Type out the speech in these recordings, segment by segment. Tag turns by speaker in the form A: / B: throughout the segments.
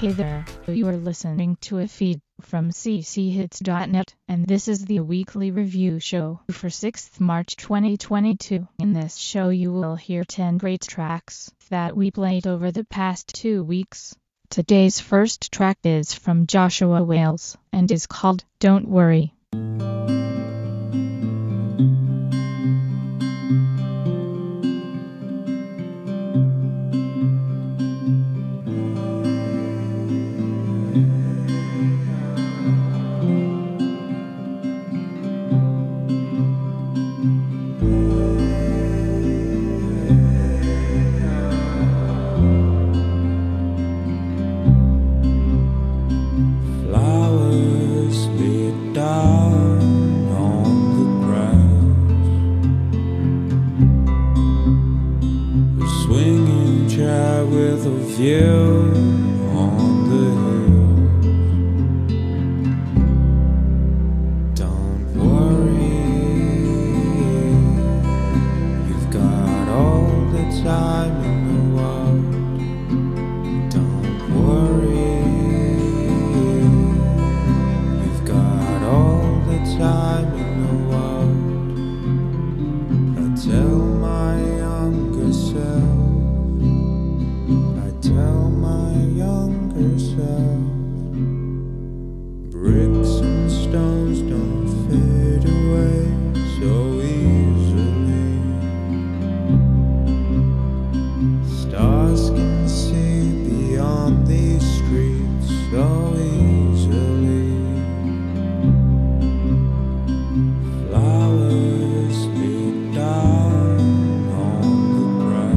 A: Hey there, you are listening to a feed from cchits.net, and this is the weekly review show for 6th March 2022. In this show you will hear 10 great tracks that we played over the past 2 weeks. Today's first track is from Joshua Wales, and is called Don't Worry.
B: With a view on the hill. Don't worry, you've got all the time in the world. Don't worry, you've got all the time in the world. I tell my younger self, tell my younger self, bricks and stones don't fade away so easily. Stars can see beyond these streets so easily. Flowers lead down on the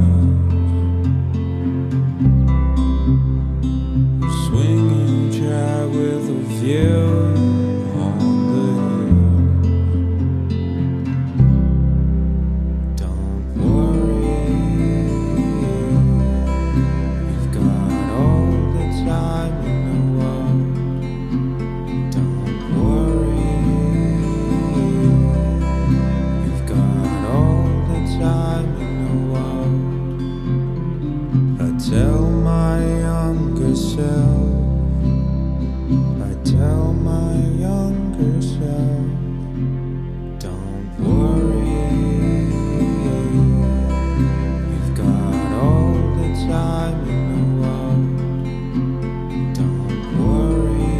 B: grass. Swinging chair with a view on the hill. Don't worry, you've got all the time in the world. Don't worry, you've got all the time in the world. I tell my younger self, I tell my younger self, don't worry, you've got all the time in the world. Don't worry,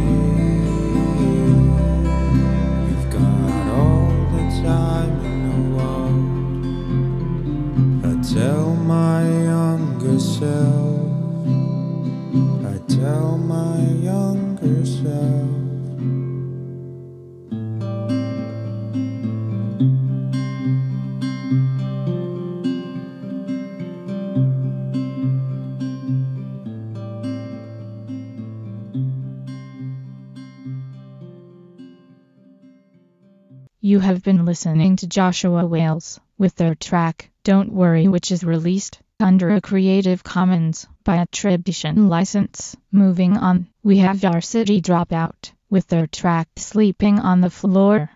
B: you've got all the time in the world. I tell my younger self, I tell my younger self.
A: You have been listening to Joshua Wales with their track Don't Worry, which is released under a Creative Commons by attribution license. Moving on, we have Varsity Dropout with their track Sleeping on the Floor.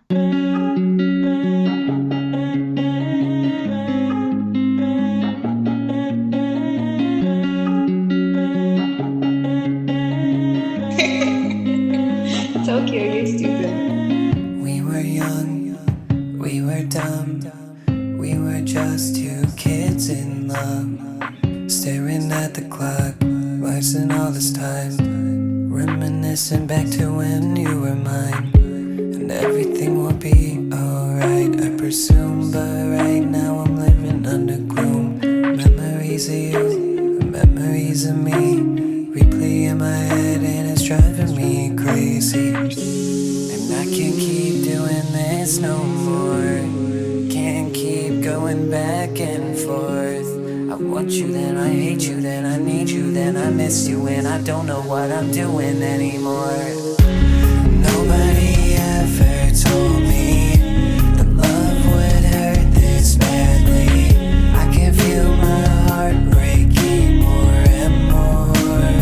C: Tokyo, you're stupid.
D: We were young, we were dumb, we were just two kids in love, staring at the clock, wasting all this time, reminiscing back to when you were mine, and everything will be alright, I presume, but right now I'm living under gloom. Memories of you, memories of me, replay in my head and it's driving me crazy. And I can't keep doing this no more, can't keep going back and forth. I want you, then I hate you, then I need you, then I miss you, and I don't know what I'm doing anymore. Nobody ever told me that love would hurt this badly. I can feel my heart breaking more and more.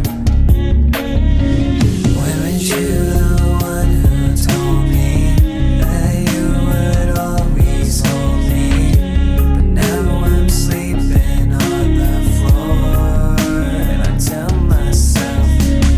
D: Weren't you the one who told me that you would always hold me? But now I'm sleeping on the floor, and I tell myself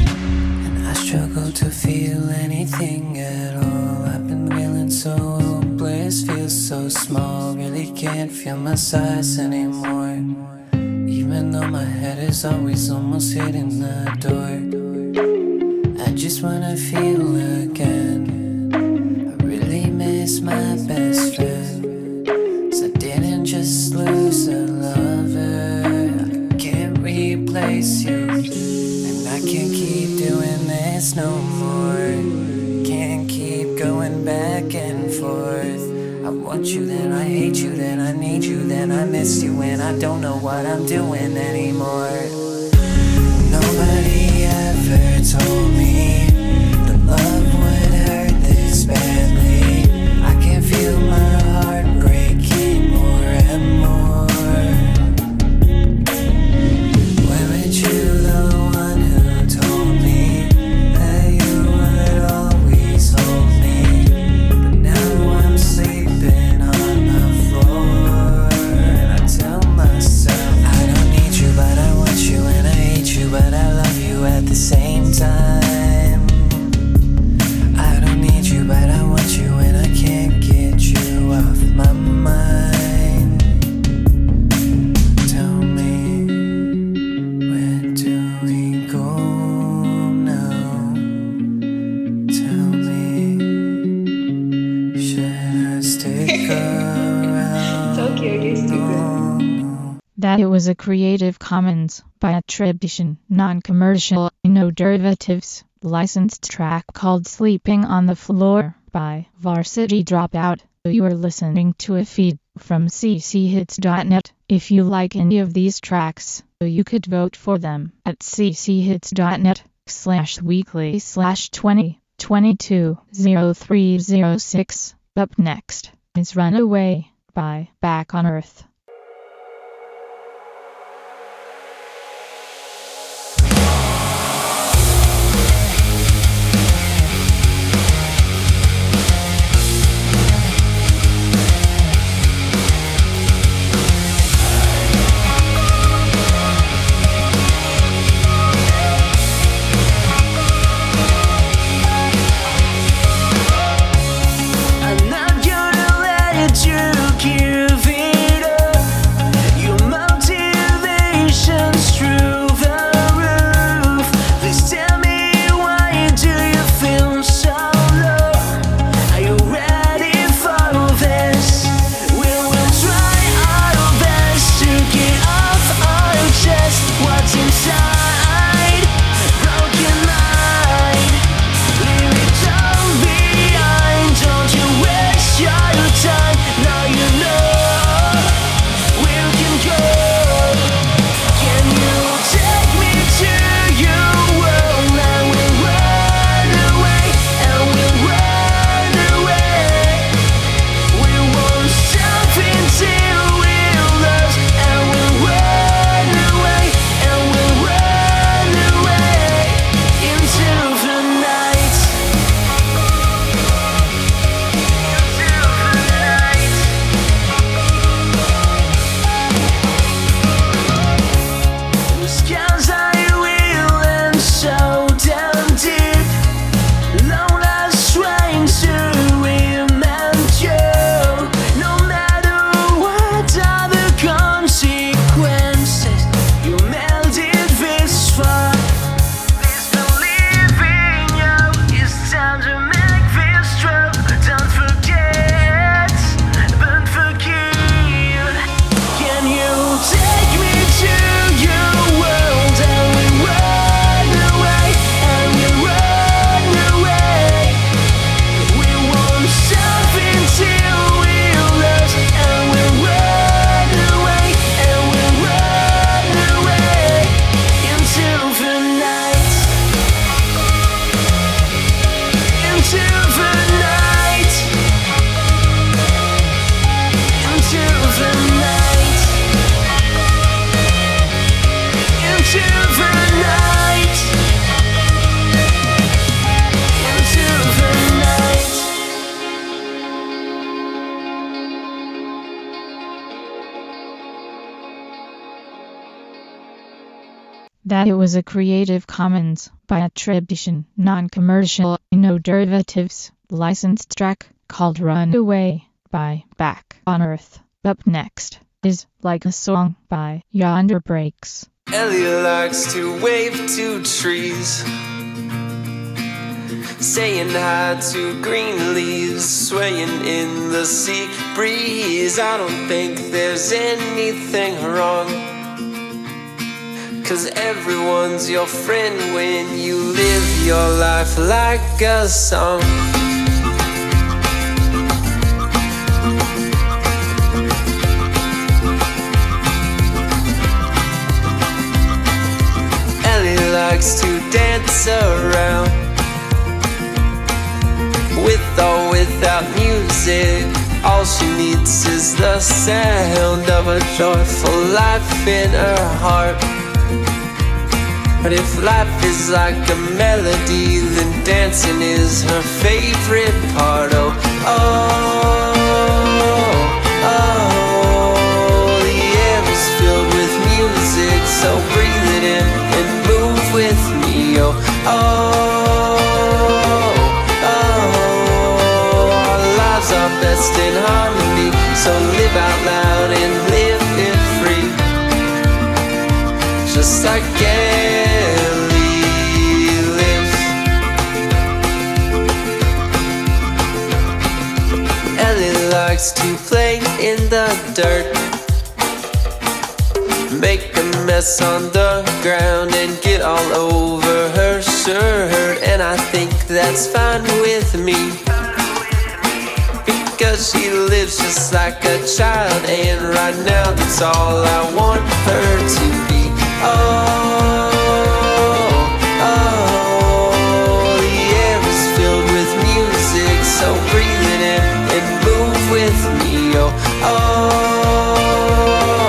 D: small, really can't feel my size anymore. Even though my head is always almost hitting the door. I just wanna feel again. I really miss my best friend. 'Cause I didn't just lose a lover, I can't replace you. And I can't keep doing this no more. Can't keep going back and forth. I want you, then I hate you, then I need you, then I miss you, and I don't know what I'm doing anymore. Nobody ever told me that love would hurt this badly. I can feel my heart breaking more and more. Weren't you the one who told me that you would always hold me? But now I'm sleeping on the floor, and I tell myself I don't need you, but I want you, and I hate you, but I love you at the same time. I don't need you, but I want you, and I can't get you off my mind. Tell me, where do we go now? Tell me, should I stick around?
C: Tokyo, you're stupid.
A: That it was a Creative Commons by attribution, non-commercial, no derivatives, licensed track called Sleeping on the Floor by Varsity Dropout. You are listening to a feed from cchits.net. If you like any of these tracks, you could vote for them at cchits.net/weekly/2022-0306. Up next is Runaway by Back on Earth.
D: I'm not gonna let you give it up. Your motivation's through the roof. Please tell me, why do you feel so low? Are you ready for this? We will try our best to get off our chest what's inside. Broken mind, leave it all behind. Don't you waste your time. Now you know where you can go. Can you take me to your world? And we'll run away, and we'll run away. We won't stop until we're lost, and we'll run away, and we'll run away into the night. The skies are real and so damn deep. Long as trying to remind you, no matter what are the consequences, you made it this far. This belief in you, it's time to make this true. Don't forget, but forgive. Can you take me to your world? And we run away, and we run away. We won't stop until we're lost, and we'll run away, and we'll run away into the night. Into the night. Into the night. Into the night. Into the night.
A: That it was a Creative Commons by attribution, non-commercial, no derivatives, licensed track called Runaway by Back on Earth. Up next is Like a Song by Yonder Breaks.
E: Ellie likes to wave to trees, saying hi to green leaves swaying in the sea breeze. I don't think there's anything wrong, 'cause everyone's your friend when you live your life like a song. Ellie likes to dance around, with or without music. All she needs is the sound of a joyful life in her heart. But if life is like a melody, then dancing is her favorite part. Oh, oh, oh, the air is filled with music, so breathe it in and move with me. Oh, oh, oh, our lives are best in harmony, so live out loud and live it free, just like Ellie lives. Ellie likes to play in the dirt, make a mess on the ground and get all over her shirt. And I think that's fine with me, because she lives just like a child, and right now that's all I want her to be. Oh, oh, the air is filled with music, so breathe it in and move with me. Oh, oh,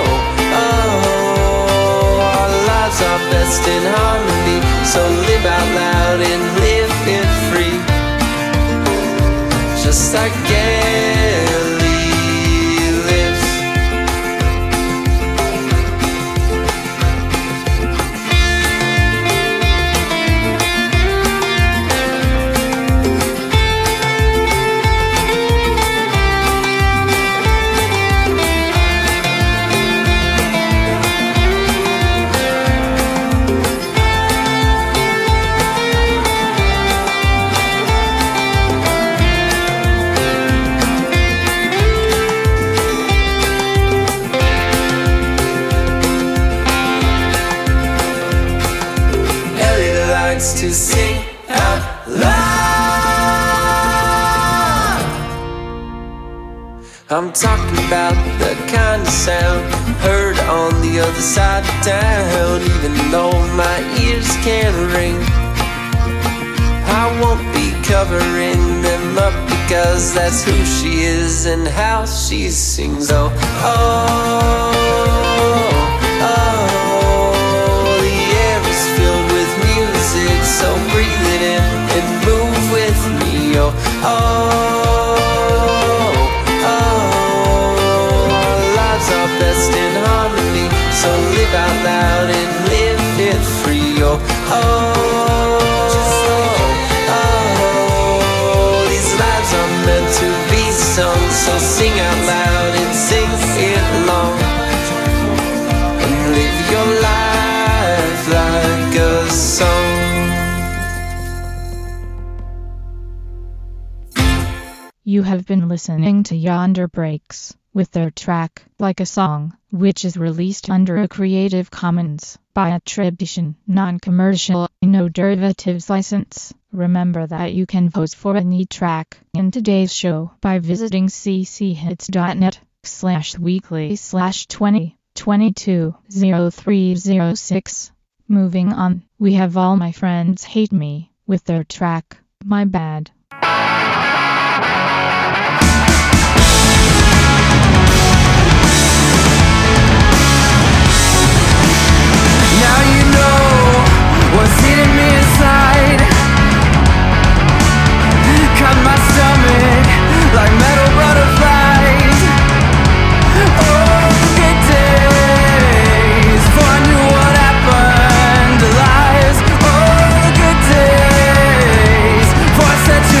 E: oh, our lives are best in harmony, so live out loud and live it free, just like Ellie lives. To sing out loud, I'm talking about the kind of sound heard on the other side of town. Even though my ears can ring, I won't be covering them up, because that's who she is and how she sings. Oh, oh, oh, the air is filled with music, so breathe it in and move with me. Oh, oh, oh, our lives are best in harmony, so live out loud and live it free. Oh, oh, oh, these lives are meant to be sung, so sing out loud and sing it long, and live your life like a song.
A: You have been listening to Yonder Breaks with their track Like a Song, which is released under a Creative Commons by attribution, non-commercial, no derivatives license. Remember that you can vote for any track in today's show by visiting cchits.net/weekly/2022-0306. Moving on, we have All My Friends Hate Me with their track My Bad.
F: Now you know what's hitting me inside. Cut my stomach like metal butterflies. Oh, good days, before I knew what happened to lies. Oh, good days, before I set you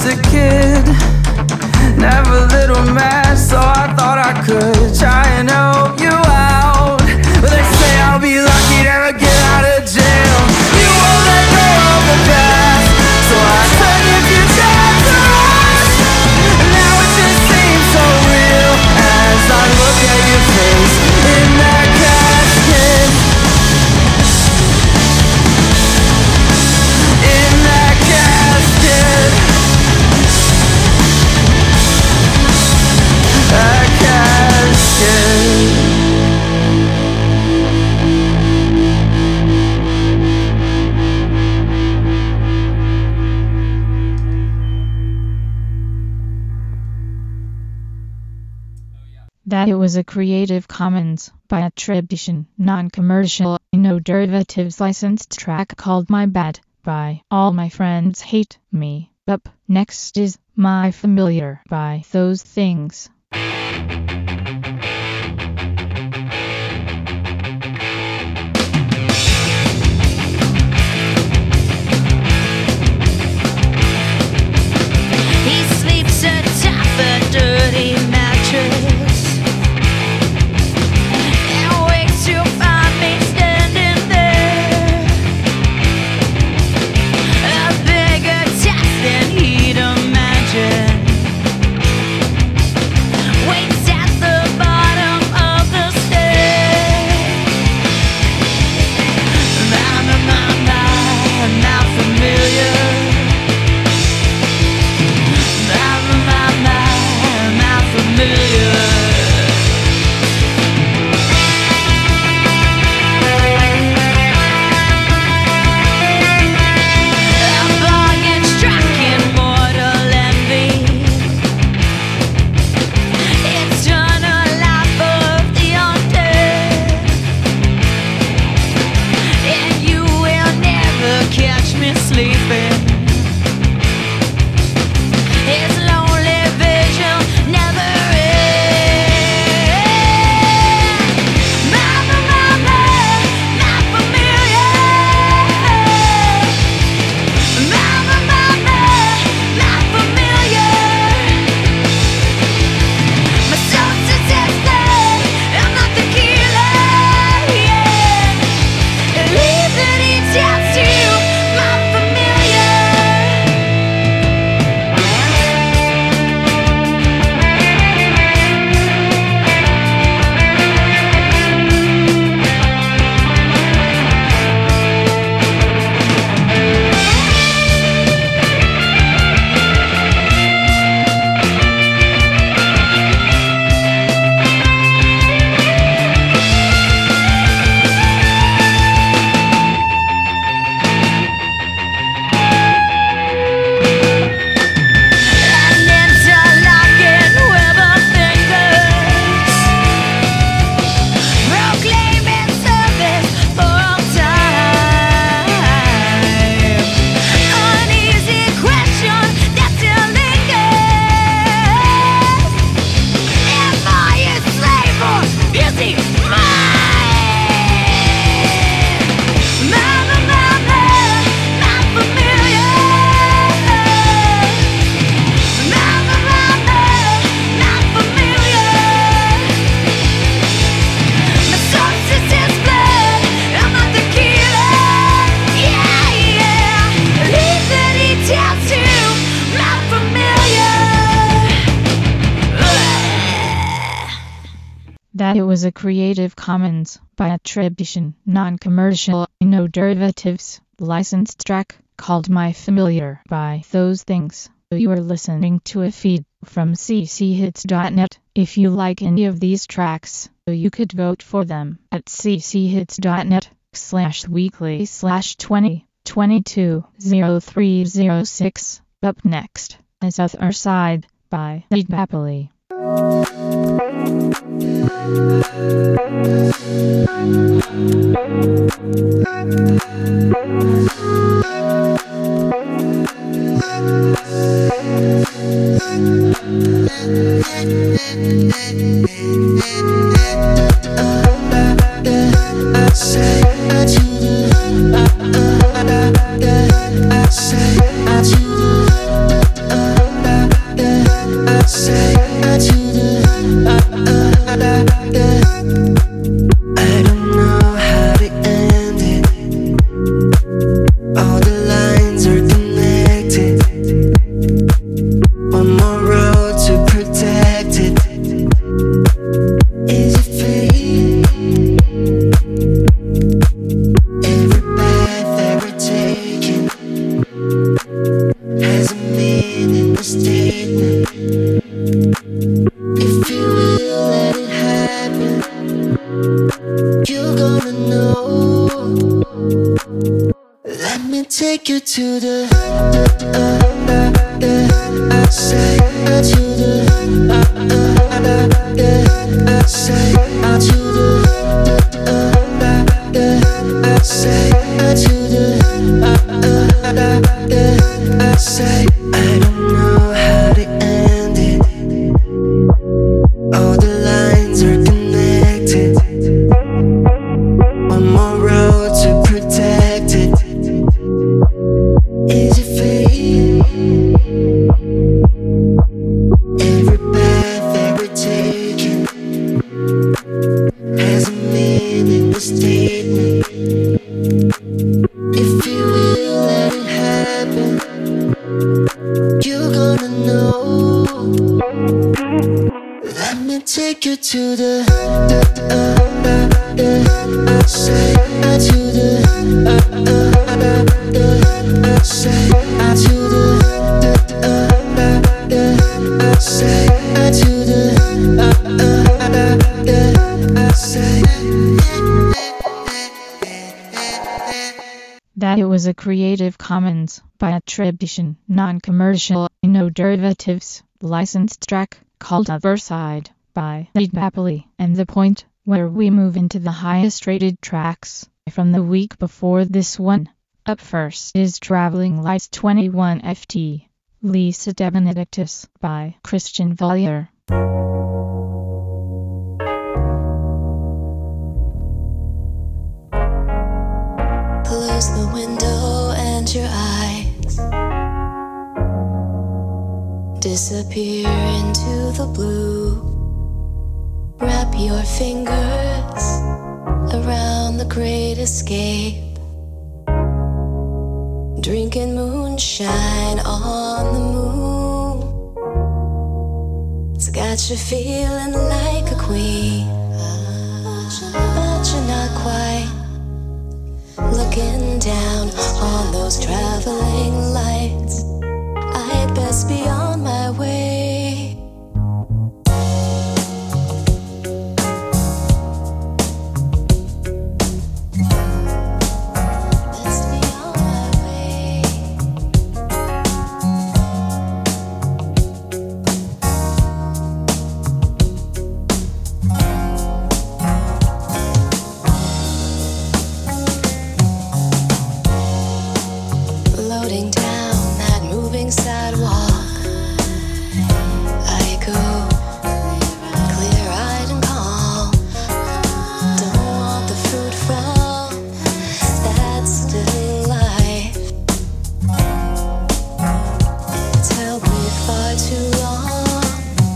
F: just a kid, never little mad, so I thought I could try and help you out. But they say I'll be lucky to ever get out of jail. You won't let go of the past, so I took a few chapters. Now it just seems so real as I look at your face in that casket. In that casket. That casket.
A: That it was a Creative Commons by attribution, non-commercial, no derivatives licensed track called My Bad by All My Friends Hate Me. Up next is My Familiar by Those Things.
G: He sleeps atop a dirty mattress and wakes to find me standing there, a bigger task than he'd imagined. Waits at the bottom of the stairs. Not familiar. Not familiar. A bargain struck in mortal envy. Eternal life of the undead. And you will never catch me sleeping. His lonely vision never ends. Mama, not familiar. Mama, not familiar. My soul's a tester, I'm not the killer. Yeah, leave the details to my familiar. An interlocking web of fingers, proclaiming service for all time. Uneasy question that still lingers: am I a slave or is he mine? Mama, not familiar. Mama, not familiar. My source is his blood, I'm not the killer. Yeah, leave the details to my familiar.
A: That it was a Creative Commons by attribution, non-commercial, no derivatives, licensed track called My Familiar by Those Things. You are listening to a feed from cchits.net. If you like any of these tracks, you could vote for them at cchits.net/weekly/2022-0306. Up next is Other Side by Lead Happily.
H: I say I do.
D: take you to the say to the say to the say to the say. I don't know how to end it. All the lines are connected. One more road to protect it. Is it fate? Every path that we're taking has a meaning, a statement. If you will let it happen, you're gonna know. Let me take you to the say to the say to the say to the say.
A: That it was a Creative Commons by attribution, non-commercial, no derivatives, licensed track called Otherside by Ed Napoli, and the point where we move into the highest rated tracks from the week before this one. Up first is Traveling Lights 21 FT, Lisa de Benedictis by Christian Vollier.
H: Close the window and your eyes disappear into the blue. Wrap your fingers around the great escape. Drinking moonshine on the moon. It's got you feeling like a queen, but you're not quite. Looking down on those traveling lights, I'd best be on my way. Best be on my way. Loading down that moving sidewalk, I go clear-eyed and calm. Don't want the fruit from that still life. It's held me far too long,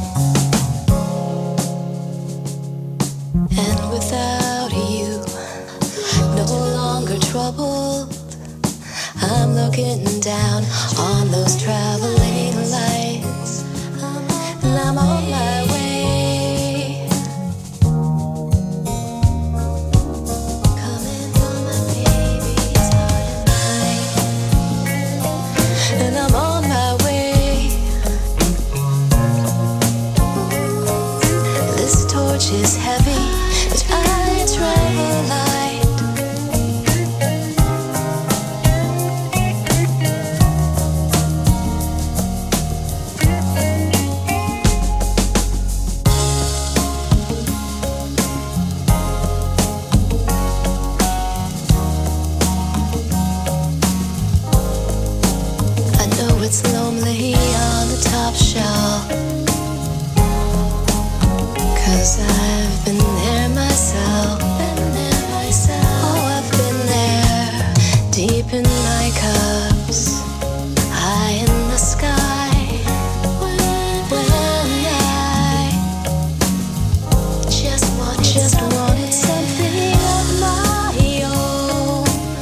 H: and without you, no longer troubled. I'm looking down on those traveling lights, and I'm on my way. Coming from my baby's heart and mind, and I'm on my way. This torch is heavy, but I travel light. It's lonely on the top shelf, 'cause I've been there myself. Oh, I've been there, deep in my cups, high in the sky, when I just wanted something of my own.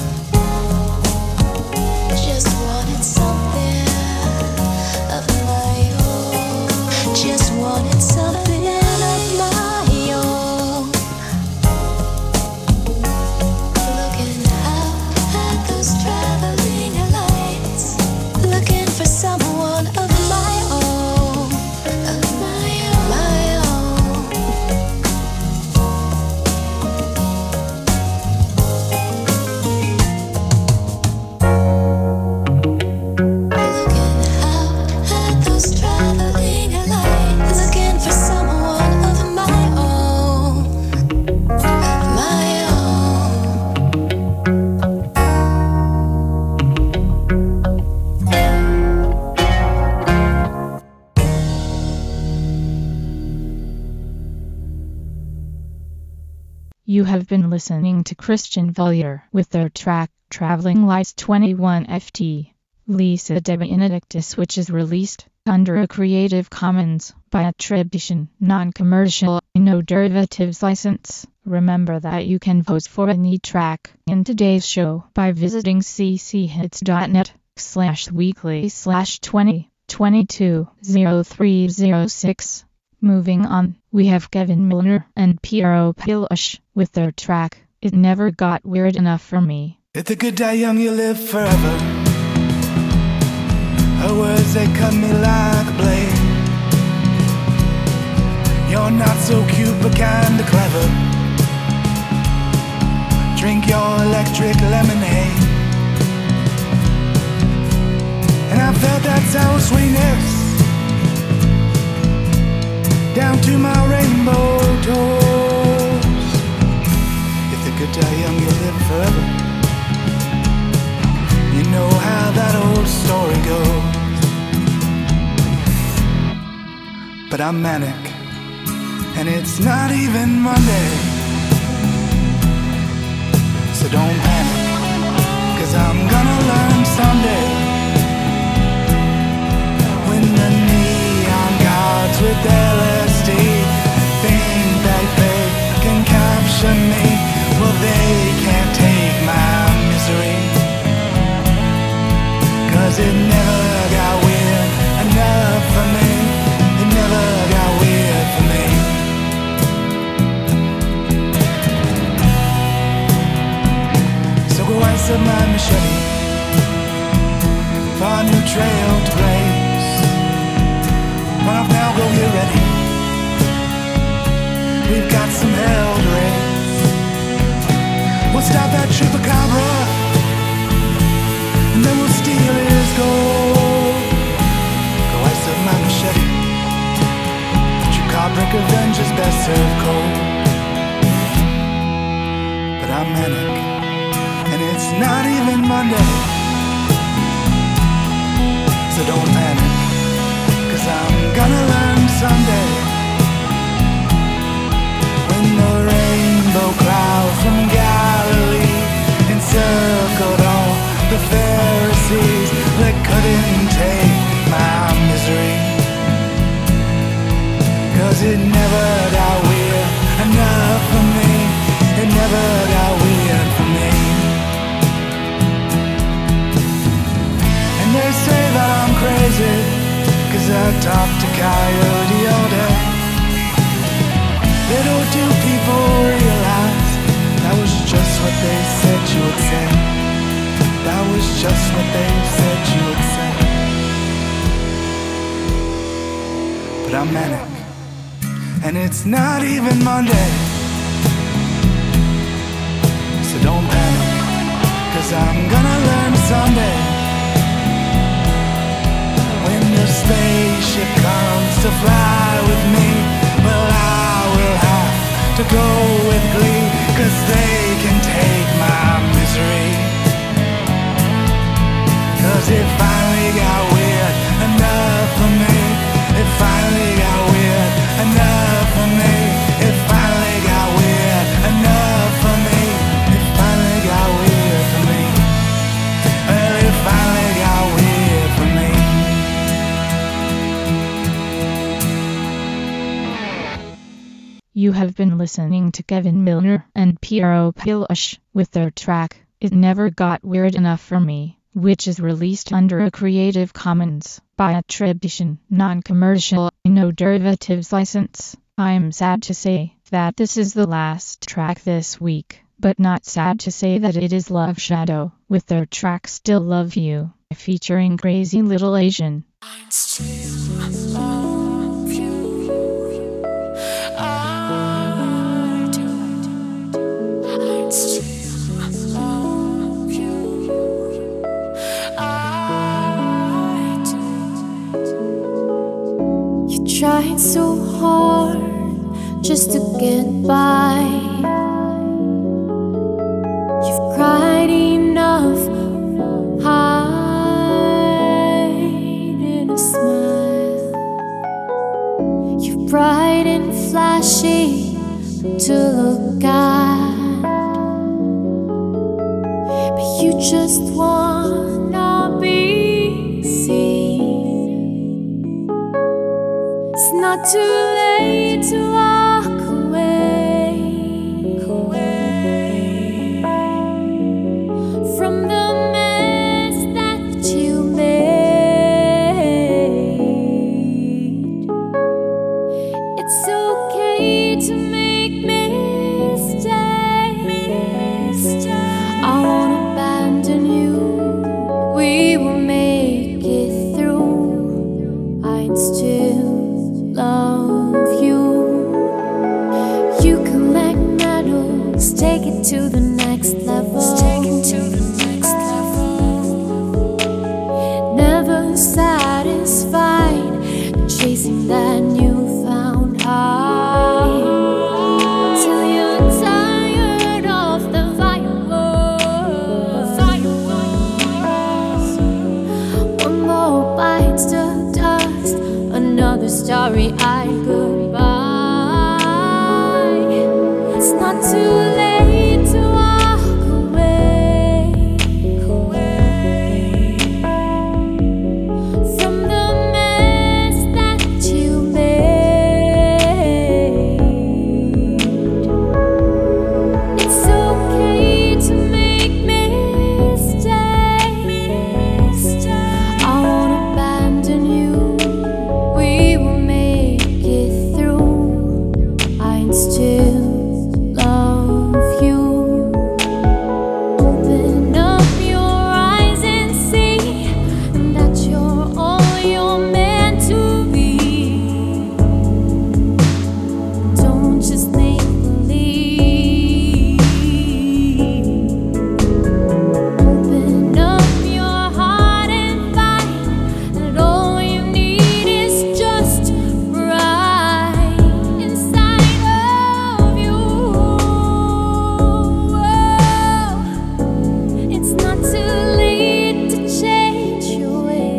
H: Just wanted something of my own. Just wanted something of my own.
A: You have been listening to Christian Valier with their track Traveling Lights 21 FT. Lisa de Benedictis, which is released under a Creative Commons by attribution, non-commercial, no derivatives license. Remember that you can vote for any track in today's show by visiting cchits.net/weekly/2022-0306. Moving on, we have Kevin Milner and Piero Pilush with their track It Never Got Weird Enough for Me.
F: If the good die young, you live forever. Her words, they cut me like a blade. You're not so cute, but kinda clever. Drink your electric lemonade. And I felt that sour sweetness down to my rainbow toes. If the good die young, you live forever. You know how that old story goes. But I'm manic, and it's not even Monday. So don't panic, 'cause I'm gonna learn someday. When the neon gods with LSD think that they can capture me, well they can't take my misery. 'Cause it never got weird enough for me. It never got weird for me. So go ice up my machete for a new trail to blaze. Run off now, go get ready. We've got some hell to raise. We'll stop that chupacabra, and then we'll steal his gold. Go ice up my machete. Chupacabra revenge is best served cold. But I'm manic, and it's not even Monday. So don't panic, 'cause I'm gonna learn someday. When the rainbow clouds from Galilee encircled all the Pharisees, they couldn't take my misery. 'Cause it never got weird enough for me. It never got weird for me. And they say that I'm crazy, 'cause I talk to Coyote all day. Little do people realize that was just what they said you would say. That was just what they said you would say. But I'm manic, and it's not even Monday. So don't panic, 'cause I'm gonna learn someday. When the spaceship comes to fly with me, well I will have to go with glee, 'cause they can take my misery. 'Cause it finally got weird enough for me. It finally got weird enough for me. It finally got weird enough for me. It finally got weird for me. Well, it finally got weird for me.
A: You have been listening to Kevin Milner and Piero Pilush with their track It Never Got Weird Enough for Me, which is released under a Creative Commons by attribution, non-commercial, no derivatives license. I'm sad to say that this is the last track this week, but not sad to say that it is Love Shadow with their track Still Love You, featuring Crazy Little Asian.
H: Tried so hard just to get by. You've cried enough, hiding a smile. You're bright and flashy to look at.
G: too late to walk away from the mess that you made. It's okay to make mistakes. I won't abandon you. We will make it through. I'd still love you. You collect medals, take it to the next level. Never satisfied, chasing that newfound high. Till you're tired of the fireworks. One more bites the dust, another starry-eyed goodbye. It's not too late to walk away from the mess that you made. It's okay to make mistakes. I won't abandon you. We will make it through. I'd still love you. Open up your eyes and see that you're all you're meant to be. Don't just make believe. Open up your heart and find that all you need is just right inside of you. It's not too late to change your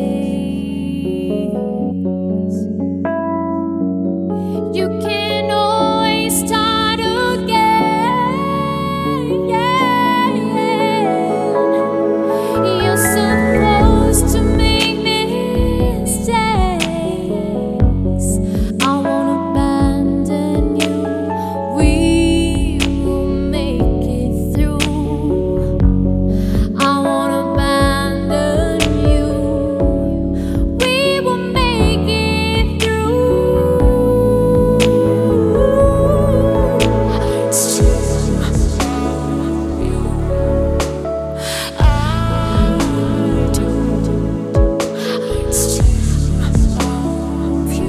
G: ways. You can always start again. You're supposed to make mistakes. I won't abandon you. We will make it through. I won't abandon you. We will make it through. I'd still love you. I do. I'd still love you.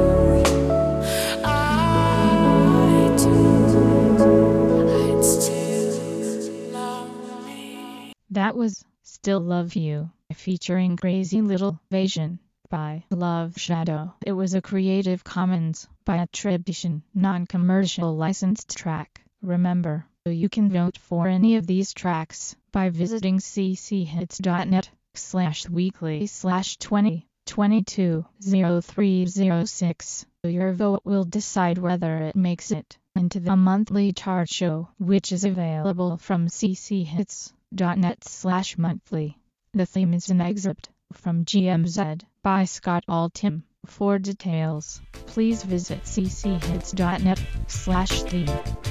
G: I do. I'd still love me.
A: That was Still Love You, featuring Crazy Little Vision by Love Shadow. It was a Creative Commons by attribution, non-commercial licensed track. Remember, you can vote for any of these tracks by visiting cchits.net/weekly/2022-0306. Your vote will decide whether it makes it into the monthly chart show, which is available from cchits.net/monthly. The theme is an excerpt from GMZ by Scott Altham. For details, please visit cchits.net/theme.